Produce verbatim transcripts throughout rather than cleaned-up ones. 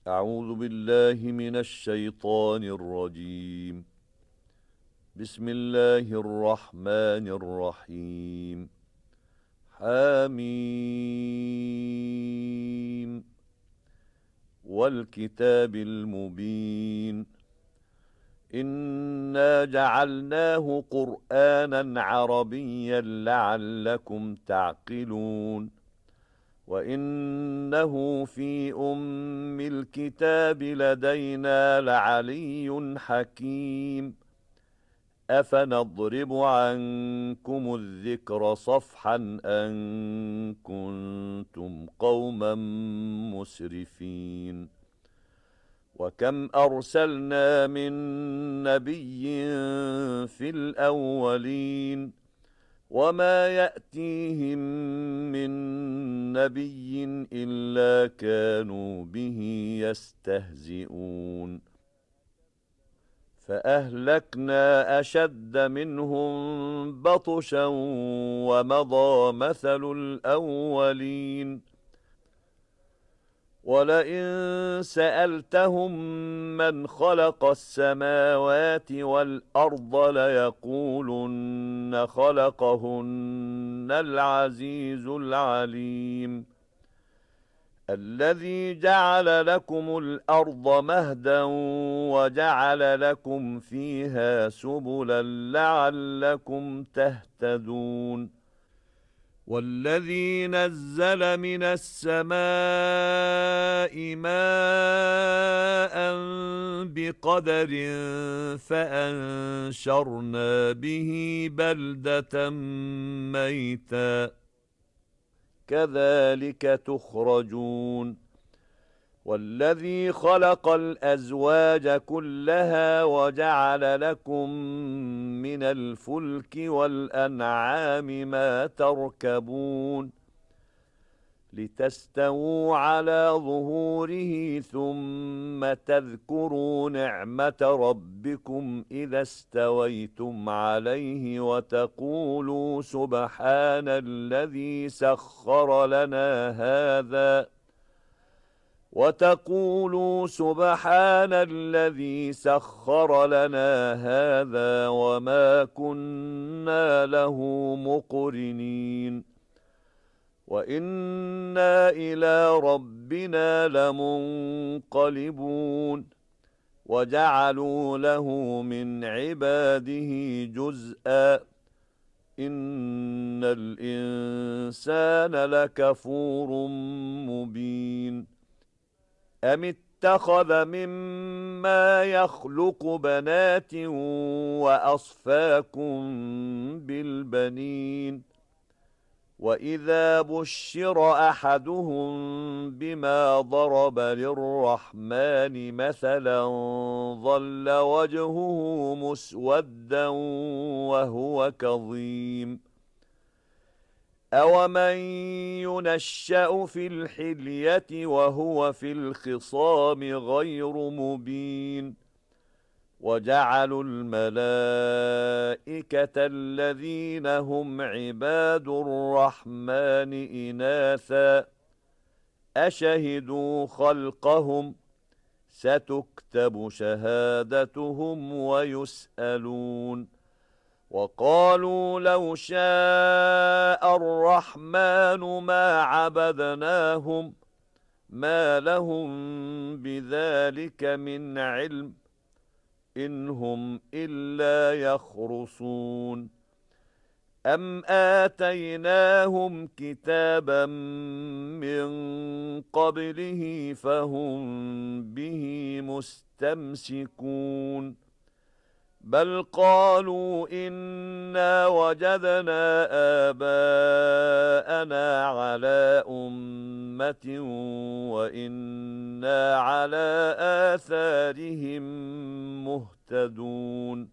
أعوذ بالله من الشيطان الرجيم. بسم الله الرحمن الرحيم. حميم والكتاب المبين. إنا جعلناه قرآنا عربيا لعلكم تعقلون. وإنه في أم الكتاب لدينا لعلي حكيم. أفنضرب عنكم الذكر صفحا أن كنتم قوما مسرفين. وكم أرسلنا من نبي في الأولين وما يأتيهم من نبي إلا كانوا به يستهزئون. فأهلكنا أشد منهم بطشا ومضى مثل الأولين. ولئن سألتهم من خلق السماوات والأرض ليقولن خلقهن العزيز العليم. الذي جعل لكم الأرض مهدا وجعل لكم فيها سبلا لعلكم تهتدون. والذي نزل من السماء ماء بقدر فأنشرنا به بلدة ميتا كذلك تخرجون. والذي خلق الأزواج كلها وجعل لكم من الفلك والأنعام ما تركبون لتستووا على ظهوره ثم تذكروا نعمة ربكم إذا استويتم عليه وتقولوا سبحان الذي سخر لنا هذا وتقولوا سبحان الذي سخر لنا هذا وما كنا له مقرنين وإنا إلى ربنا لمنقلبون. وجعلوا له من عباده جزءا إن الإنسان لكفور مبين. أم اتخذ مما يخلق بنات وأصفاكم بالبنين وإذا بشر أحدهم بما ضرب للرحمن مثلا ظل وجهه مسودا وهو كظيم. أومن ينشأ في الحلية وهو في الخصام غير مبين. وجعلوا الملائكة الذين هم عباد الرحمن إناثا أشهدوا خلقهم ستكتب شهادتهم ويسألون. وقالوا لو شاء الرحمن ما عبدناهم ما لهم بذلك من علم إن هم إلا يخرصون. أم آتيناهم كتابا من قبله فهم به مستمسكون بل قالوا إنا وجدنا آباءنا على أمة وإنا على آثارهم مهتدون.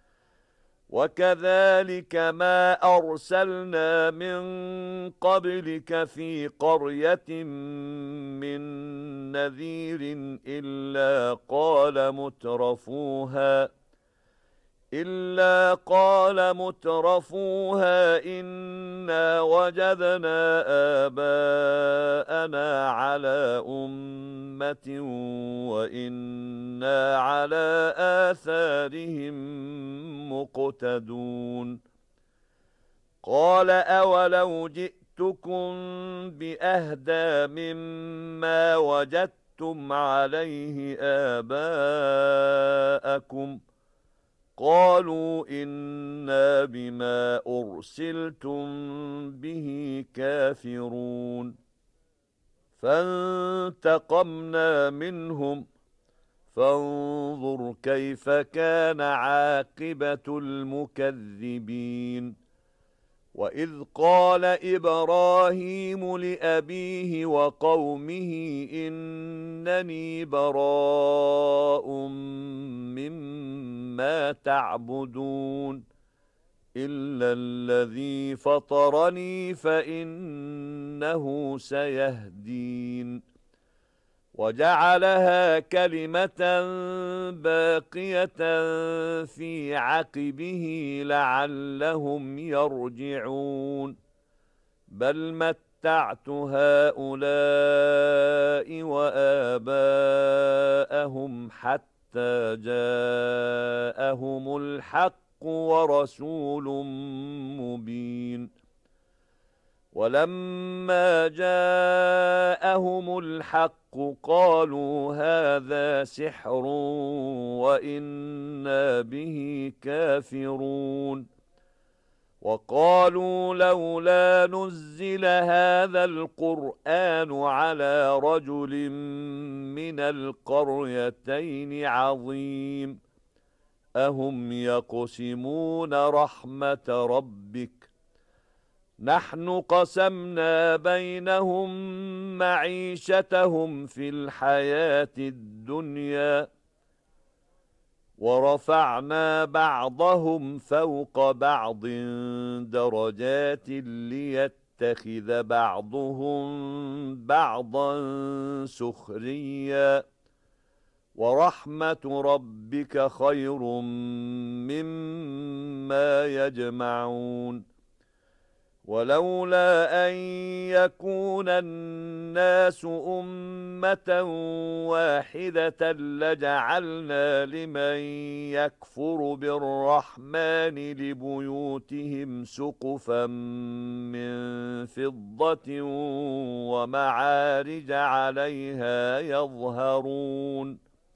وكذلك ما أرسلنا من قبلك في قرية من نذير إلا قال مترفوها إلا قال مترفوها إنا وجدنا آباءنا على أمة قيامة وإنا على آثارهم مقتدون قال أولو جئتكم بأهدى مما وجدتم عليه آباءكم قالوا إنا بما أرسلتم به كافرون فانتقمنا منهم فانظر كيف كان عاقبة المكذبين وإذ قال إبراهيم لأبيه وقومه إنني براء مما تعبدون إلا الذي فطرني فإنه سيهدين وجعلها كلمة باقية في عقبه لعلهم يرجعون بل متعت هؤلاء وآباءهم حتى جاءهم الحق ورسول مبين ولما جاءهم الحق قالوا هذا سحر وإنا به كافرون وقالوا لولا نزل هذا القرآن على رجل من القريتين عظيم أهم يقسمون رحمة ربك نحن قسمنا بينهم معيشتهم في الحياة الدنيا ورفعنا بعضهم فوق بعض درجات ليتخذ بعضهم بعضا سخريا ورحمة ربك خير مما يجمعون ولولا أن يكون الناس أمة واحدة لجعلنا لمن يكفر بالرحمن لبيوتهم سقفا من فضة ومعارج عليها يظهرون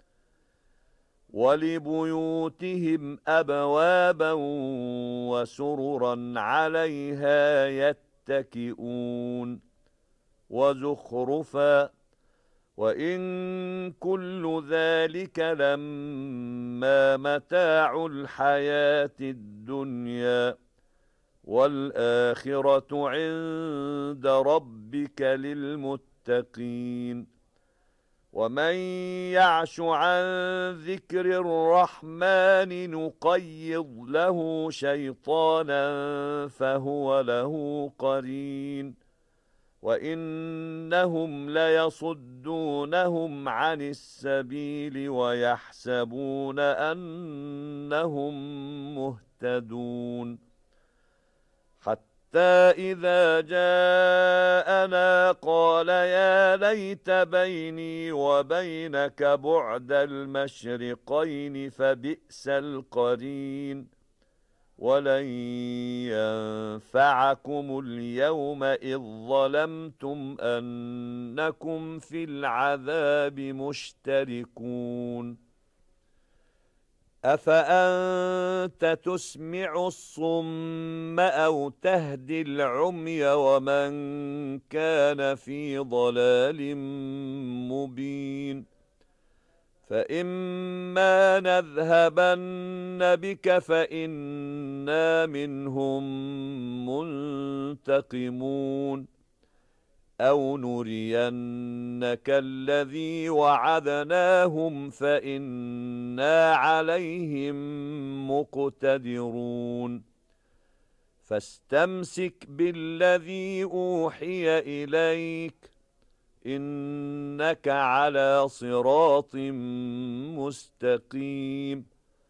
ولبيوتهم أبوابا وسررا عليها يتكئون وزخرفا وإن كل ذلك لما متاع الحياة الدنيا والآخرة عند ربك للمتقين ومن يعش عن ذكر الرحمن نقيض له شيطانا فهو له قرين وإنهم ليصدونهم عن السبيل ويحسبون أنهم مهتدون حتى إذا جاءنا قال يا ليت بيني وبينك بعد المشرقين فبئس القرين ولن ينفعكم اليوم إذ ظلمتم أنكم في العذاب مشتركون أفأنت تسمع الصم أو تهدي العمي ومن كان في ضلال مبين فإما نذهبن بك فإنا منهم منتقمون أو نرينك الذي وعدناهم فإنا عليهم مقتدرون فاستمسك بالذي أوحي إليك إنك على صراط مستقيم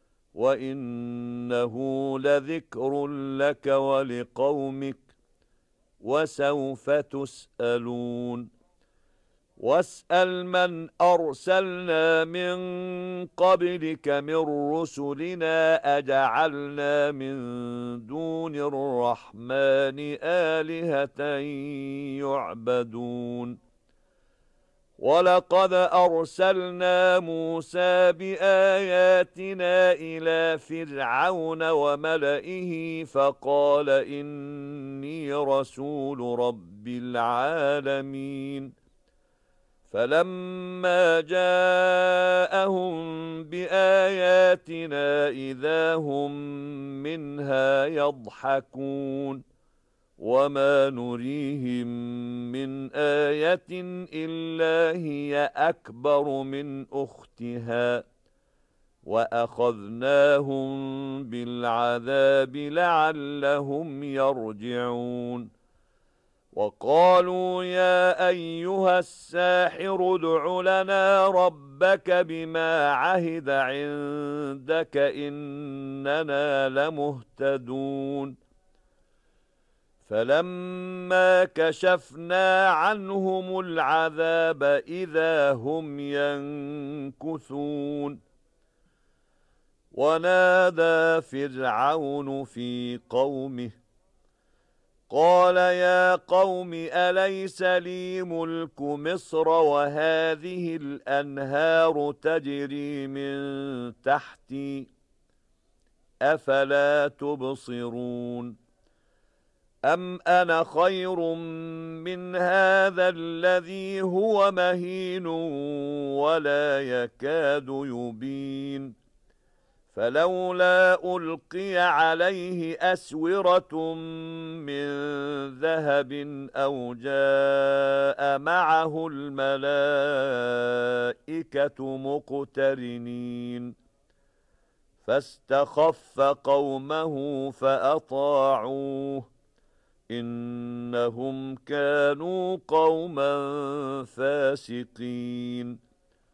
وإنه لذكر لك ولقومك وسوف تسألون واسأل من أرسلنا من قبلك من رسلنا أجعلنا من دون الرحمن آلهة يعبدون ولقد أرسلنا موسى بآياتنا إلى فرعون وملئه فقال إني رسول رب العالمين فلما جاءهم بآياتنا إذا هم منها يضحكون وما نريهم من آية إلا هي أكبر من أختها وأخذناهم بالعذاب لعلهم يرجعون وقالوا يا أيها الساحر ادع لنا ربك بما عهد عندك إننا لمهتدون فلما كشفنا عنهم العذاب إذا هم ينكثون ونادى فرعون في قومه قال يا قوم أليس لي ملك مصر وهذه الأنهار تجري من تحتي أفلا تبصرون أم أنا خير من هذا الذي هو مهين ولا يكاد يبين فلولا ألقي عليه أسورة من ذهب أو جاء معه الملائكة مقترنين فاستخف قومه فأطاعوه إنهم كانوا قوما فاسقين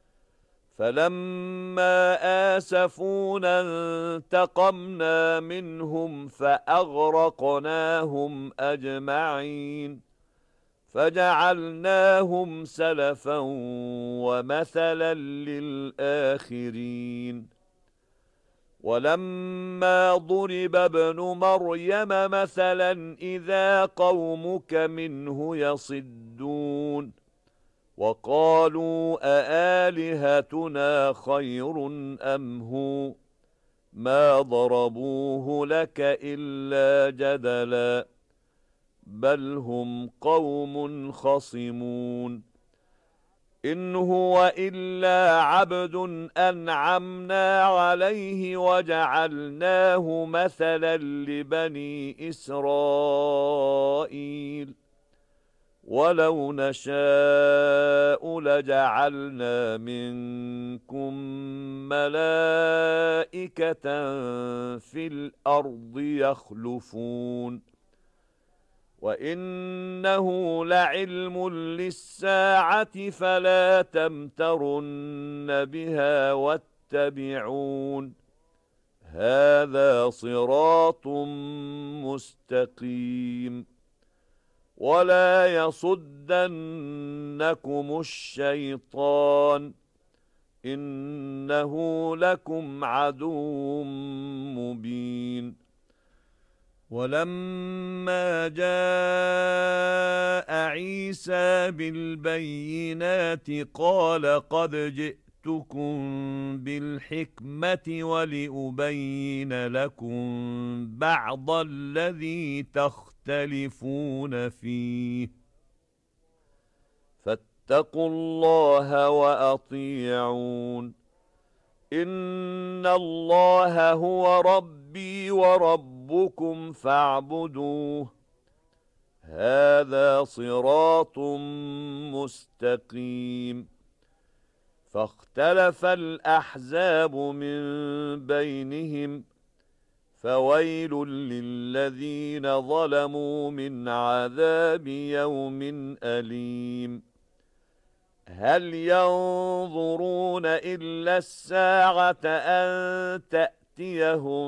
فلما آسفونا انتقمنا منهم فأغرقناهم أجمعين فجعلناهم سلفا ومثلا للآخرين ولما ضرب ابن مريم مثلا إذا قومك منه يصدون وقالوا أآلهتنا خير أم هو ما ضربوه لك إلا جدلا بل هم قوم خصمون إن هو إلا عبد أنعمنا عليه وجعلناه مثلا لبني إسرائيل ولو نشاء لجعلنا منكم ملائكة في الأرض يخلفون وإنه لعلم للساعة فلا تمترن بها واتبعون هذا صراط مستقيم ولا يصدنكم الشيطان إنه لكم عدو مبين ولما جاء عيسى بالبينات قال قد جئتكم بالحكمة ولأبين لكم بعض الذي تختلفون فيه فاتقوا الله وأطيعون إن الله هو ربي وربكم فاعبدوه هذا صراط مستقيم فاختلف الأحزاب من بينهم فويل للذين ظلموا من عذاب يوم أليم هل ينظرون إلا الساعة أن تأتيهم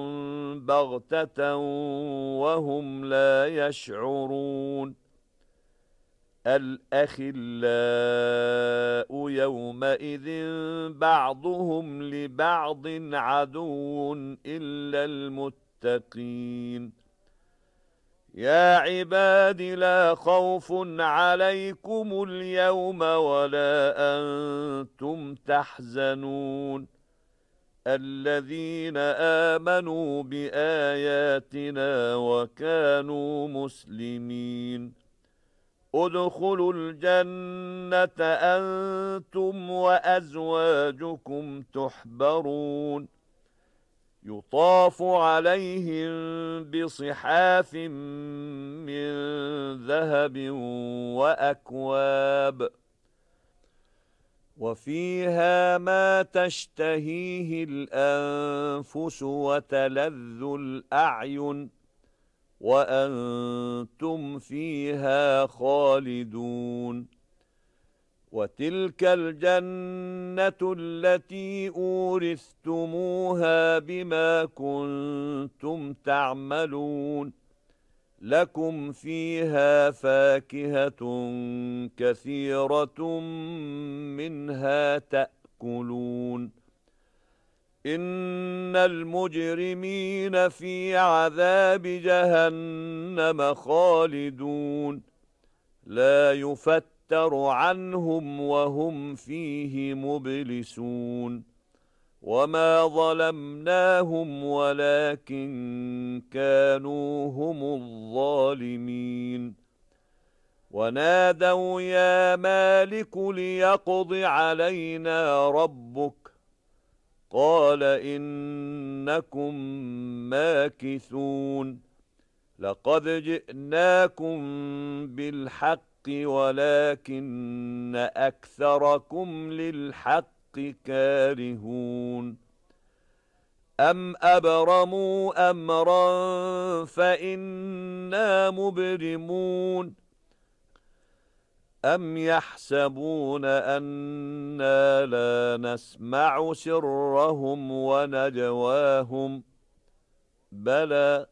بغتة وهم لا يشعرون الأخلاء يومئذ بعضهم لبعض عدو إلا المتقين يا عباد لا خوف عليكم اليوم ولا أنتم تحزنون الذين آمنوا بآياتنا وكانوا مسلمين ادخلوا الجنة أنتم وأزواجكم تحبرون يطاف عليهم بصحاف من ذهب وأكواب وفيها ما تشتهيه الأنفس وتلذ الأعين وأنتم فيها خالدون وتلك الجنة التي أورثتموها بما كنتم تعملون لكم فيها فاكهة كثيرة منها تأكلون إن المجرمين في عذاب جهنم خالدون لا يفتر عنهم وهم فيه مبلسون وما ظلمناهم ولكن كانوا هم الظالمين ونادوا يا مالك ليقض علينا ربك قال إنكم ماكثون لقد جئناكم بالحق ولكن أكثركم للحق كارهون أم أبرموا أمرا فإنا مبرمون أم يحسبون أنا لا نسمع سرهم ونجواهم بلى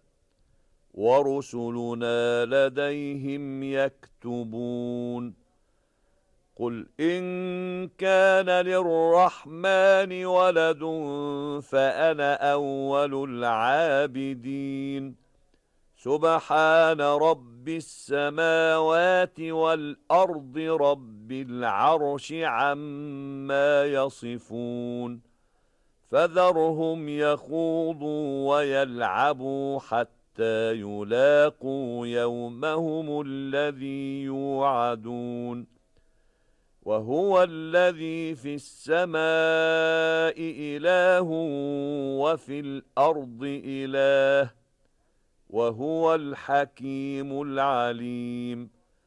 ورسلنا لديهم يكتبون قل إن كان للرحمن ولد فأنا أول العابدين سبحان رب السماوات والأرض رب العرش عما يصفون فذرهم يخوضوا ويلعبوا حتى يلاقوا يومهم الذي يوعدون وهو الذي في السماء إله وفي الأرض إله وهو الحكيم العليم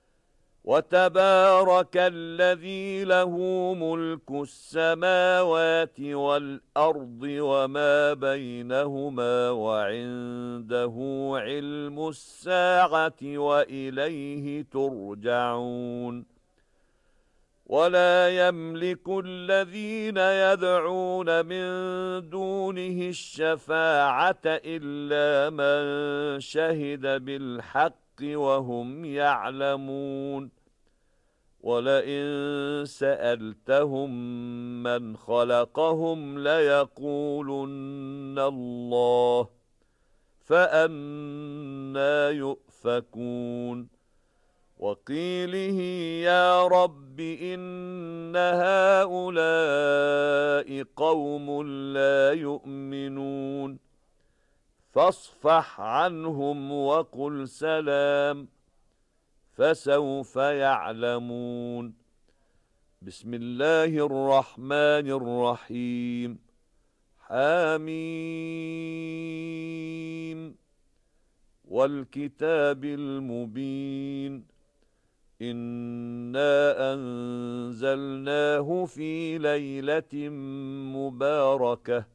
وتبارك الذي له ملك السماوات والأرض وما بينهما وعنده علم الساعة وإليه ترجعون ولا يملك الذين يدعون من دونه الشفاعة إلا من شهد بالحق وهم يعلمون ولئن سألتهم من خلقهم ليقولن الله فأنى يؤفكون وقيله يا رب إن هؤلاء قوم لا يؤمنون فاصفح عنهم وقل سلام فسوف يعلمون بسم الله الرحمن الرحيم حميم والكتاب المبين إنا أنزلناه في ليلة مباركة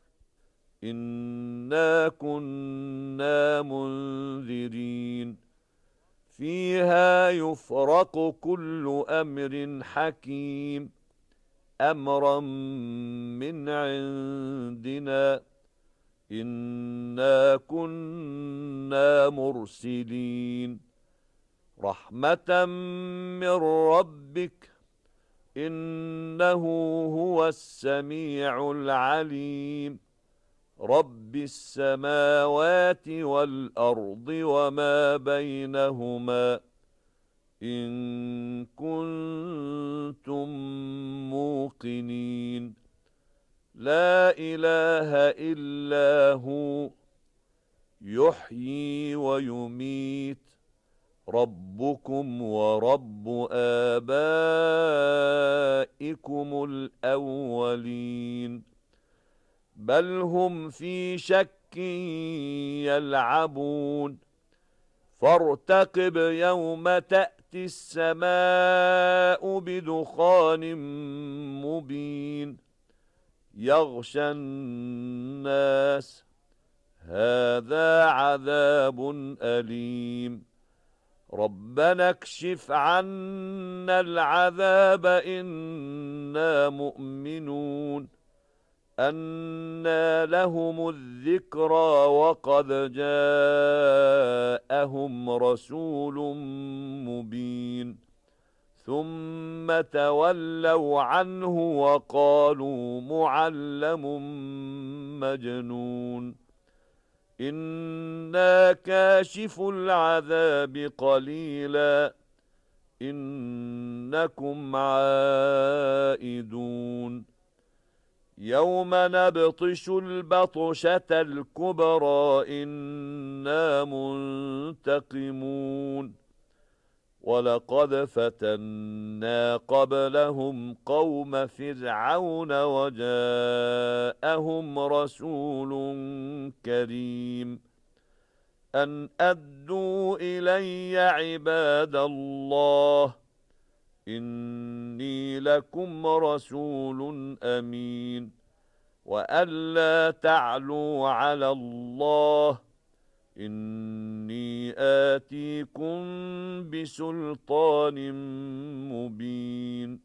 إنا كنا منذرين فيها يفرق كل أمر حكيم أمرا من عندنا إنا كنا مرسلين رحمة من ربك إنه هو السميع العليم رب السماوات والأرض وما بينهما إن كنتم موقنين لا إله إلا هو يحيي ويميت ربكم ورب آبائكم الأولين بل هم في شك يلعبون فارتقب يوم تأتي السماء بدخان مبين يغشى الناس هذا عذاب أليم ربنا اكشف عنا العذاب إنا مؤمنون أنى لهم الذكرى وقد جاءهم رسول مبين ثم تولوا عنه وقالوا معلم مجنون إنا كاشف العذاب قليلا إنكم عائدون يوم نبطش البطشة الكبرى إنا منتقمون ولقد فتنا قبلهم قوم فرعون وجاءهم رسول كريم أن أدوا إلي عباد الله إني لكم رسول أمين وألا تعلوا على الله إني آتيكم بسلطان مبين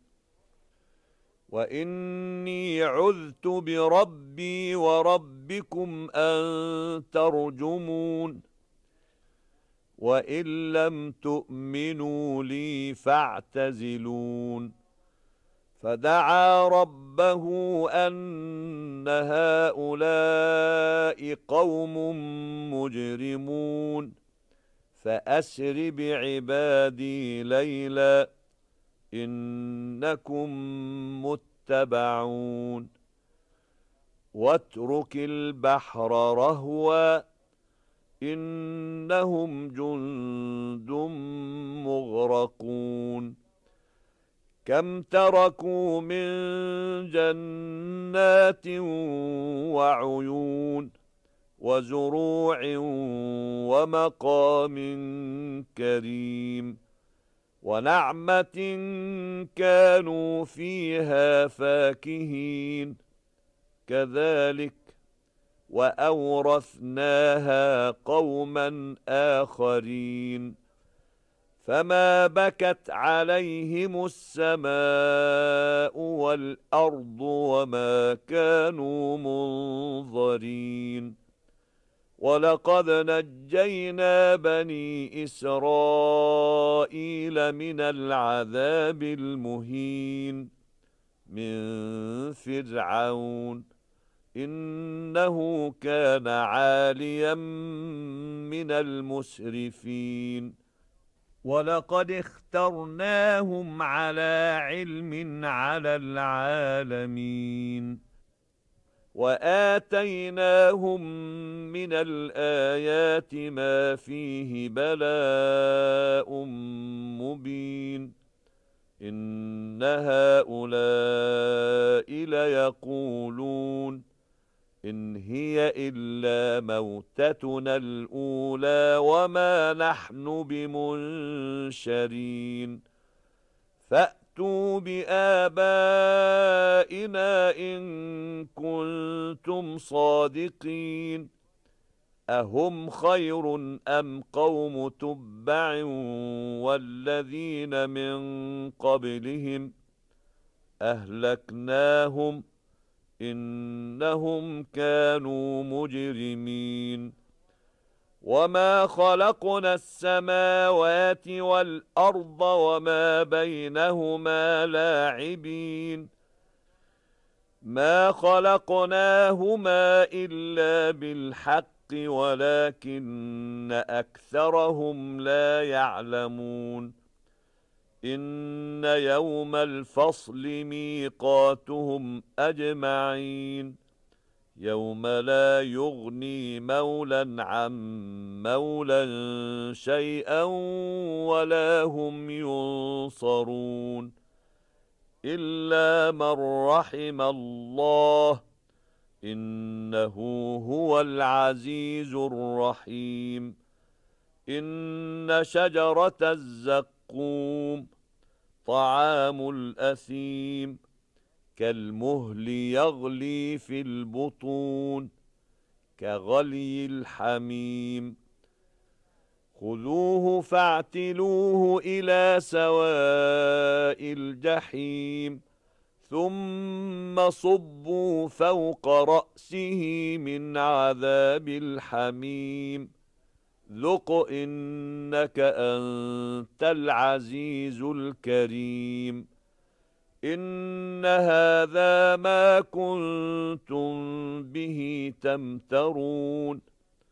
وإني عذت بربي وربكم أن ترجمون وإن لم تؤمنوا لي فاعتزلون فدعا ربه أن هؤلاء قوم مجرمون فأسر بعبادي ليلا إنكم متبعون واترك البحر رهوا إنهم جند مغرقون كم تركوا من جنات وعيون وزروع ومقام كريم ونعمة كانوا فيها فاكهين كذلك وأورثناها قوما آخرين فما بكت عليهم السماء والأرض وما كانوا منظرين ولقد نجينا بني إسرائيل من العذاب المهين من فرعون إنه كان عاليا من المسرفين ولقد اخترناهم على علم على العالمين وآتيناهم من الآيات ما فيه بلاء مبين إن هؤلاء ليقولون إن هي إلا موتتنا الأولى وما نحن بمنشرين فأتوا بآبائنا إن كنتم صادقين أهم خير أم قوم تبع والذين من قبلهم أهلكناهم إنهم كانوا مجرمين وما خلقنا السماوات والأرض وما بينهما لاعبين ما خلقناهما إلا بالحق ولكن أكثرهم لا يعلمون إن يوم الفصل ميقاتهم أجمعين يوم لا يغني مولا عن مولا شيئا ولا هم ينصرون إلا من رحم الله إنه هو العزيز الرحيم إن شجرة الزقوم طعام الأثيم كالمهل يغلي في البطون كغلي الحميم خذوه فاعتلوه إلى سواء الجحيم ثم صبوا فوق رأسه من عذاب الحميم ذق إنك أنت العزيز الكريم إن هذا ما كنتم به تمترون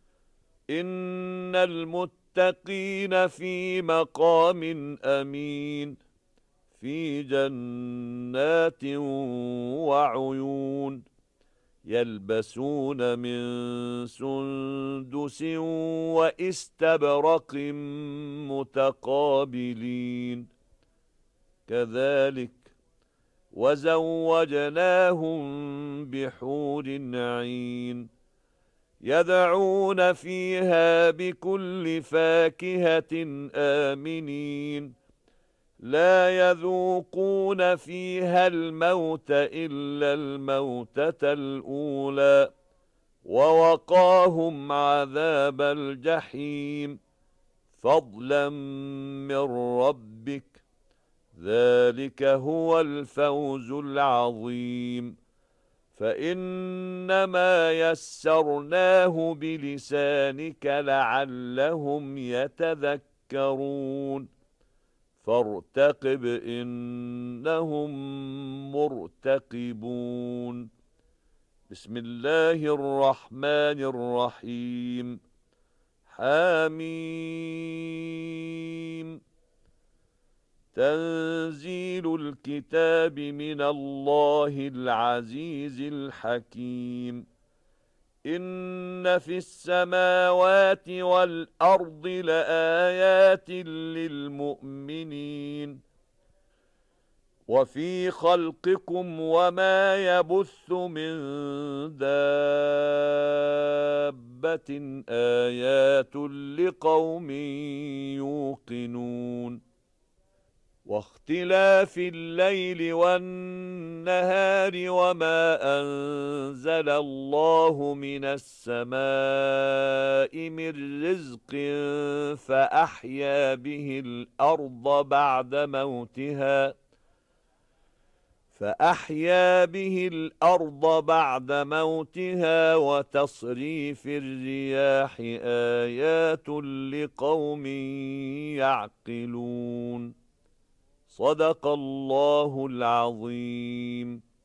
إن المتقين في مقام أمين في جنات وعيون يلبسون من سندس واستبرق متقابلين كذلك وزوجناهم بحور عين يدعون فيها بكل فاكهة آمنين لا يذوقون فيها الموت إلا الموتة الأولى ووقاهم عذاب الجحيم فضلا من ربك ذلك هو الفوز العظيم فإنما يسرناه بلسانك لعلهم يتذكرون فارتقب إنهم مرتقبون بسم الله الرحمن الرحيم حميم تنزيل الكتاب من الله العزيز الحكيم إن في السماوات والأرض لآيات للمؤمنين وفي خلقكم وما يبث من دابة آيات لقوم يوقنون واختلاف الليل والنهار وما أنزل الله من السماء من رزق فأحيا به الأرض بعد موتها فأحيا به الأرض بعد موتها وتصريف الرياح آيات لقوم يعقلون صدق الله العظيم.